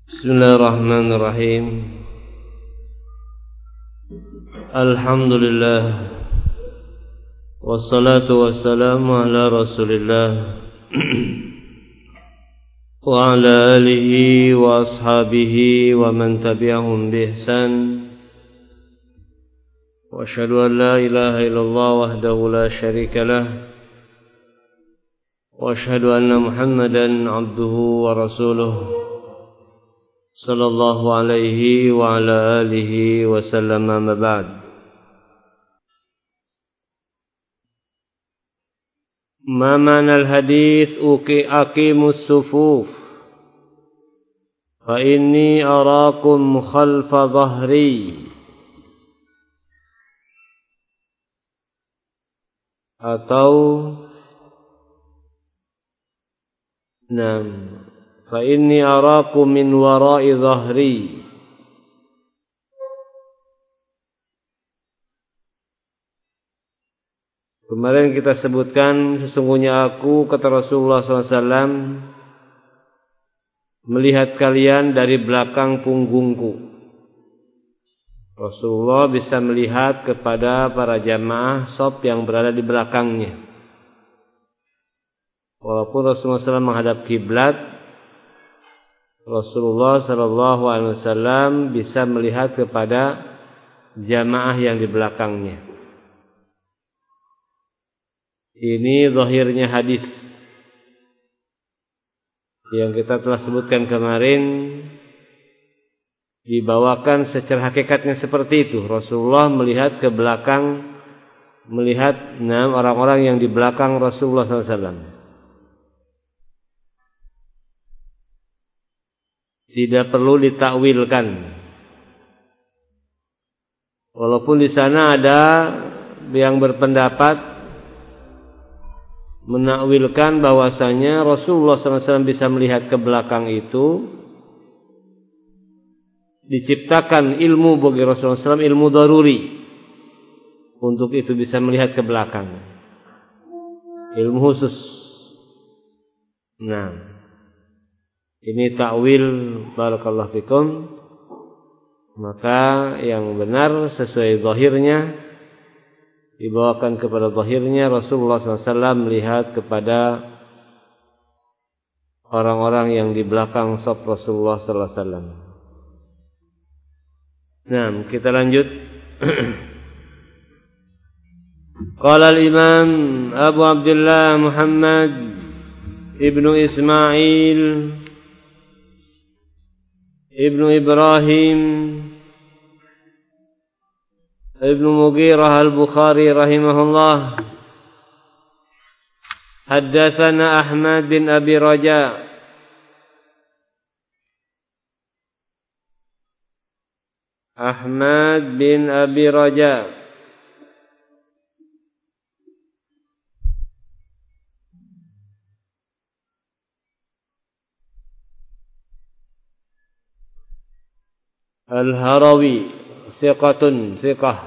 Bismillahirrahmanirrahim. Alhamdulillah, wassalatu wassalamu ala Rasulillah wa ala alihi wa ashabihi wa man tabi'ahum bi ihsan. Wa asyhadu an la ilaha illallah wahdahu la syarika lah, wa asyhadu anna Muhammadan abduhu wa rasuluh sallallahu alaihi wa ala alihi wa sallam. Amma ba'd. Ma ma'na al-hadits aqimus sufuf fa inni arakum khalfa dhahri, atau fa inni arakum min wara'i dhahri. Kemarin kita sebutkan sesungguhnya aku, kata Rasulullah SAW, melihat kalian dari belakang punggungku. Rasulullah bisa melihat kepada para jamaah shaf yang berada di belakangnya. Walaupun Rasulullah SAW menghadap kiblat, Rasulullah SAW bisa melihat kepada jamaah yang di belakangnya. Ini zahirnya hadis yang kita telah sebutkan kemarin, dibawakan secara hakikatnya seperti itu. Rasulullah melihat ke belakang, melihat orang-orang yang di belakang Rasulullah SAW. Tidak perlu ditakwilkan. Walaupun di sana ada yang berpendapat menakwilkan bahwasanya Rasulullah SAW bisa melihat ke belakang itu diciptakan ilmu bagi Rasulullah SAW, ilmu daruri untuk itu bisa melihat ke belakang, ilmu khusus. Ini takwil, barakallahu fikum. Maka yang benar sesuai zahirnya, dibawakan kepada zahirnya, Rasulullah SAW melihat kepada orang-orang yang di belakang shaf Rasulullah SAW. Kita lanjut. Qala al-Imam Abu Abdullah Muhammad ibnu Ismail ibnu Ibrahim ibnu Mughirah al-Bukhari rahimahullah, haddatsana Ahmad bin Abi Raja Ahmad bin Abi Raja Al-Harawi thiqatun thiqah.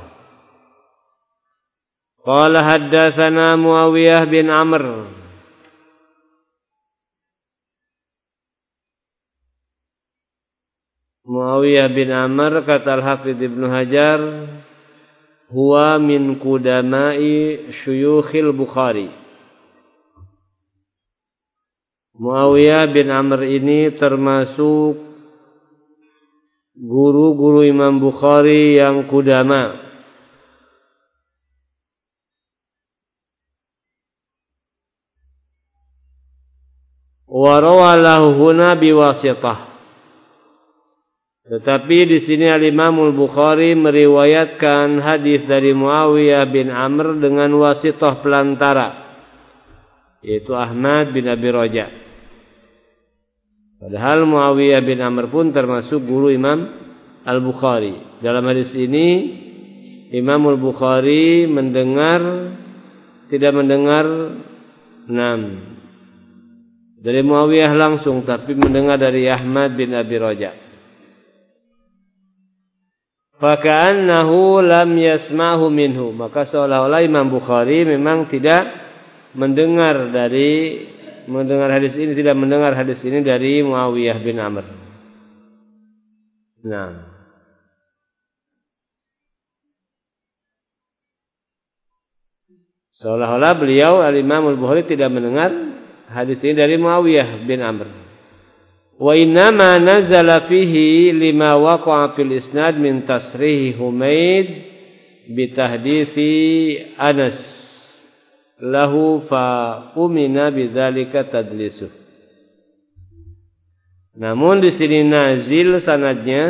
Qala haddatsana Muawiyah bin Amr Muawiyah bin Amr, kata Al-Hafidz Ibnu Hajar, huwa min qudama'i syuyukhil Bukhari. Muawiyah bin Amr ini termasuk guru-guru Imam Bukhari yang kudama. Wa rawalahu huna biwasithah. Tetapi di sini Al-Imam Al-Bukhari meriwayatkan hadis dari Muawiyah bin Amr dengan wasithah pelantara, yaitu Ahmad bin Abi Raja. Padahal Muawiyah bin Amr pun termasuk guru Imam Al-Bukhari. Dalam hadis ini Imam Al-Bukhari tidak mendengar dari Muawiyah langsung, tapi mendengar dari Ahmad bin Abi Raja. Faka'annahu lam yasma'hu minhu, maka seolah-olah Imam Bukhari memang tidak mendengar hadis ini, tidak mendengar hadis ini dari Muawiyah bin Amr. Nah, seolah-olah beliau Al-Imam Al-Bukhari tidak mendengar hadis ini dari Muawiyah bin Amr. Wa innama nazala fihi lima waqa'a fil isnad min tasrih Humaid bi tahditsi Anas lahu fa umina bidzalika tadlisuh. Namun di sini nazil sanadnya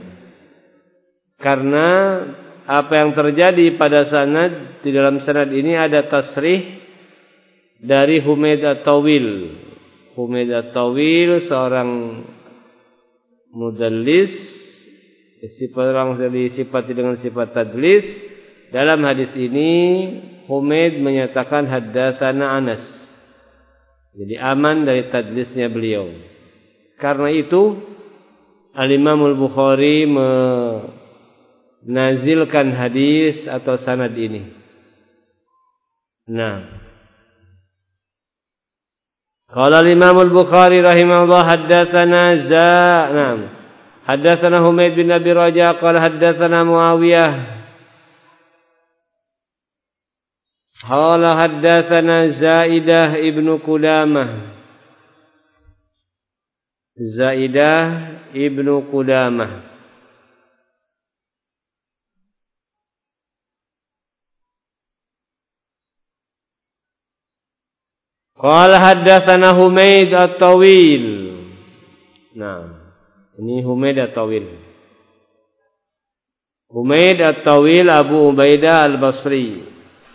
karena apa yang terjadi pada sanad, di dalam sanad ini ada tasrih dari Humaid At-Tawil. Humaid At-Tawil seorang mudallis, orang disifati dengan sifat tadlis. Dalam hadis ini Humaid menyatakan haddatsana Anas. Jadi aman dari tadlisnya beliau. Karena itu Al-Imam Al-Bukhari menazilkan hadis atau sanad ini. Nah, qala Al-Imam Al-Bukhari rahimahullah haddatsana Humaid bin Abi Raja qala haddatsana Muawiyah qala haddatsana Zaidah ibnu Qudamah qala haddatsana Humaid At-Tawil. Nah, ini Humaid At-Tawil. Humaid At-Tawil Abu Ubaidah Al-Basri.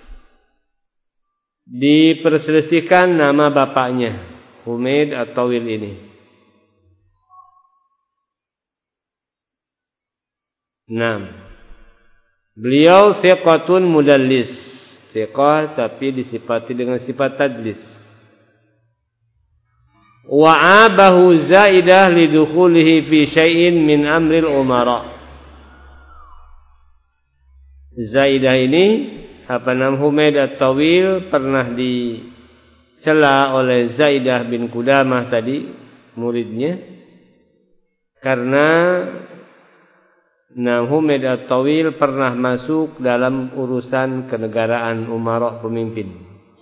Diperselisihkan nama bapaknya, Humaid At-Tawil ini. Nah, beliau thiqatun mudallis. Thiqah tapi disifati dengan sifat tadlis. Wa'abahu Zaidah lidukhulihi fi syai'in min amril umara. Zaidah ini Humaid At-Tawil pernah dicela oleh Zaidah bin Qudamah tadi, muridnya, karena Humaid At-Tawil pernah masuk dalam urusan kenegaraan umara, pemimpin.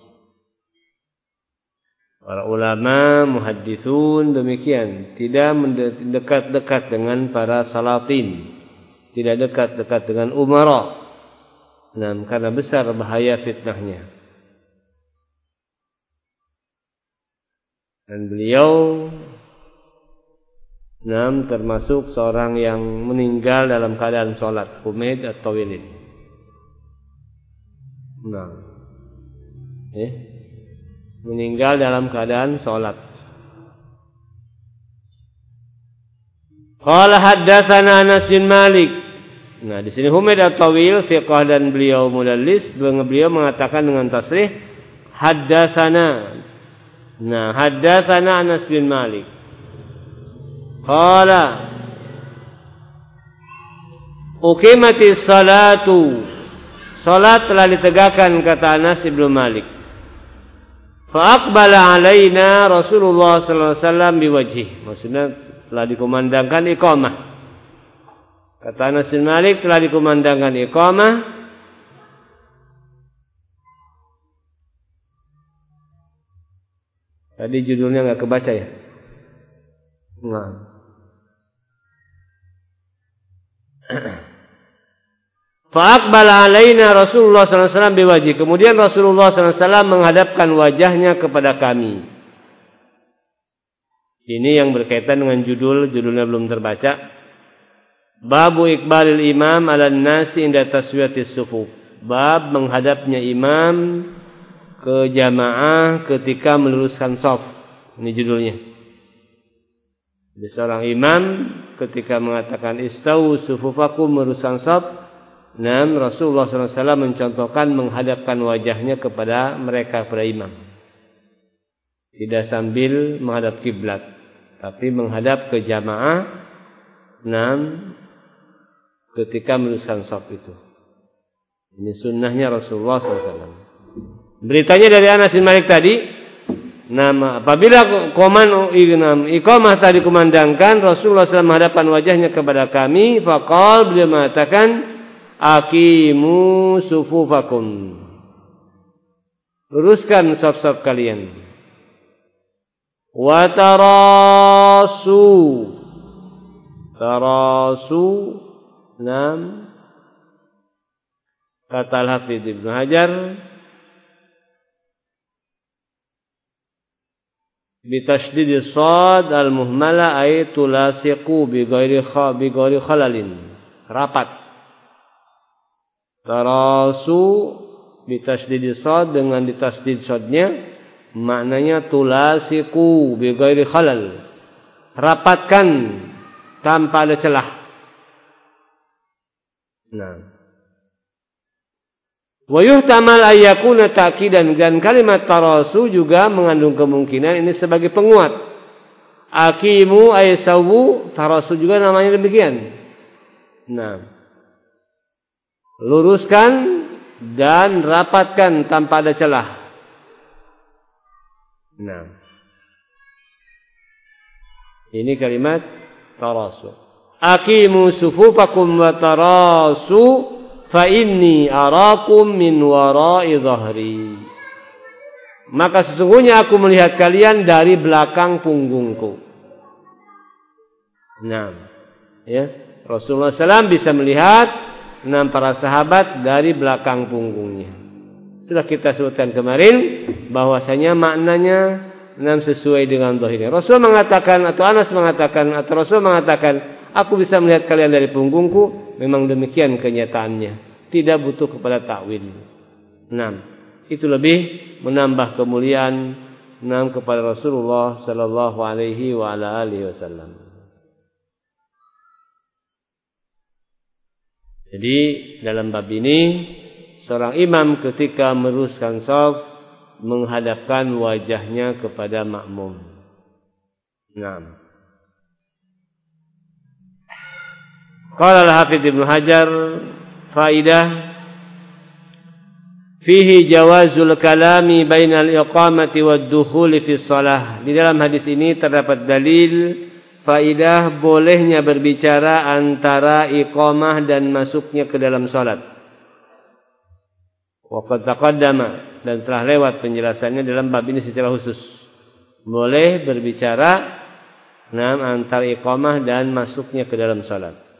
Para ulama muhadditsun demikian, tidak mendekat-dekat dengan para salatin, tidak dekat-dekat dengan umara. Karena besar bahaya fitnahnya. Dan beliau termasuk seorang yang meninggal dalam keadaan sholat, Humaid At-Tawil ini. Meninggal dalam keadaan sholat. Qala haddatsana Anas bin Malik. Nah, di sini Humaid At-Tawil thiqah dan beliau mudallis, beliau mengatakan dengan tasrih haddatsana. Nah, haddatsana Anas bin Malik. Qala uqimatis salatu. Salat telah ditegakkan, kata Anas bin Malik. Fa aqbala alaina Rasulullah sallallahu alaihi wasallam biwajhihi. Maksudnya telah dikumandangkan iqamah. Kata Anas bin Malik, telah dikumandangkan iqamah. Tadi judulnya enggak kebaca ya? Nah. Fa'aqbala alaina Rasulullah sallallahu alaihi wasallam biwajhi. Kemudian Rasulullah sallallahu alaihi wasallam menghadapkan wajahnya kepada kami. Ini yang berkaitan dengan judulnya belum terbaca. Babu iqbalil imam 'alan nasi inda taswiyatis sufuf. Bab menghadapnya imam ke jamaah ketika meluruskan shaf. Ini judulnya. Jadi seorang imam ketika mengatakan istawu sufufakum, meluruskan shaf, Rasulullah SAW mencontohkan menghadapkan wajahnya kepada mereka, kepada imam. Tidak sambil menghadap kiblat, tapi menghadap ke jamaah ketika meluruskan shaf itu. Ini sunnahnya Rasulullah SAW. Beritanya dari Anas bin Malik tadi, Nama apabila iqamah tadi kumandangkan, Rasulullah SAW menghadapkan wajahnya kepada kami, faqal, beliau mengatakan, aqimu sufufakum. Luruskan saf-saf kalian. Wa tarasu. Tarasu, nam. Kata Al-Hafidz Ibnu Hajar, bitasydid shad al-muhmala ay tulasiqu bi ghairi khalalin. Rapat. Tarasu bitasydid shad dengan ditasydid shadnya maknanya tulasiqu bi ghairi khalal. Rapatkan tanpa ada celah. Nah. Wa yuhtamal ayyakuna ta'kidan, dan kalimat tarasu juga mengandung kemungkinan ini sebagai penguat. Aqimu ay sawu, tarasu juga namanya demikian. Nah, luruskan dan rapatkan tanpa ada celah. Nah, ini kalimat tarasu. Aqimu sufufakum wa tarasu fa inni arakum min wara'i dhahri. Maka sesungguhnya aku melihat kalian dari belakang punggungku. Nah, ya, Rasulullah SAW bisa melihat para sahabat dari belakang punggungnya. Sudah kita sebutkan kemarin bahwasanya maknanya sesuai dengan zahirnya. Rasul mengatakan atau Anas mengatakan atau Rasul mengatakan, aku bisa melihat kalian dari punggungku. Memang demikian kenyataannya. Tidak butuh kepada takwil. 6. Itu lebih menambah kemuliaan kepada Rasulullah sallallahu alaihi wa ala alihi wasallam. Jadi dalam bab ini seorang imam ketika meluruskan shaf menghadapkan wajahnya kepada makmum. 6. Qala al-Hafidz Ibnu Hajar, faidah fihi jawazul kalami bainal iqamati wad dukhuli fi shalah. Di dalam hadis ini terdapat dalil faidah bolehnya berbicara antara iqamah dan masuknya ke dalam salat. Wa qad taqaddama, dan telah lewat penjelasannya dalam bab ini secara khusus. Boleh berbicara antara iqamah dan masuknya ke dalam salat.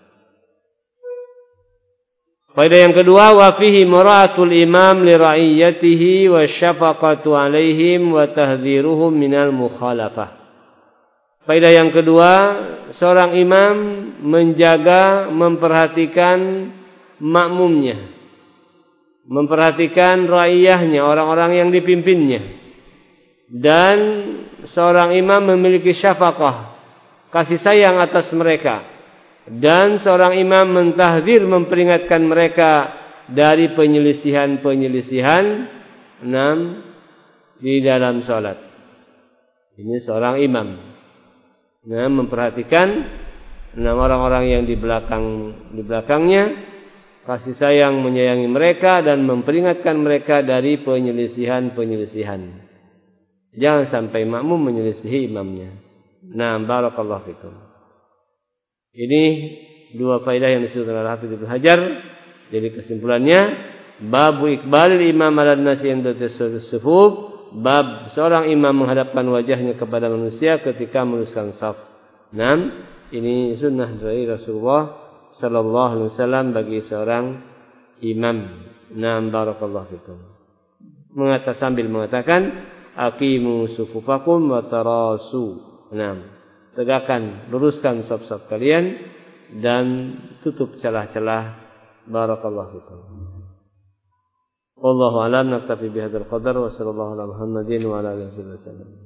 Faedah yang kedua, wa fihi mura'atul imam li ra'iyatihi wa syafaqatu 'alaihim wa tahdhiruhum minal mukhalafah. Faedah yang kedua, seorang imam menjaga, memperhatikan makmumnya, memperhatikan ra'iyahnya, orang-orang yang dipimpinnya. Dan seorang imam memiliki syafaqah, kasih sayang atas mereka. Dan seorang imam mentahdzir, memperingatkan mereka dari penyelisihan-penyelisihan di dalam salat. Ini seorang imam memperhatikan orang-orang yang di belakangnya, kasih sayang, menyayangi mereka dan memperingatkan mereka dari penyelisihan-penyelisihan. Jangan sampai makmum menyelisihi imamnya. Barakallahu fikum. Ini dua faedah yang disebutkan oleh Hafidz Ibnu Hajar. Jadi kesimpulannya, babu iqbalil imam 'alan nasi inda tasawwuf, bab seorang imam menghadapkan wajahnya kepada manusia ketika meluruskan shaf. Ini sunnah dari Rasulullah sallallahu alaihi wasallam bagi seorang imam. Barakallahu fikum. Sambil mengatakan, aqimu sufufakum wa tarasu. Tegakkan, luruskan shaf-shaf kalian dan tutup celah-celah. Barakallahu fikum. Wallahu a'lam. Naktafi bihadzal qadar wa sallallahu ala Muhammadin wa ala alihi wasallam.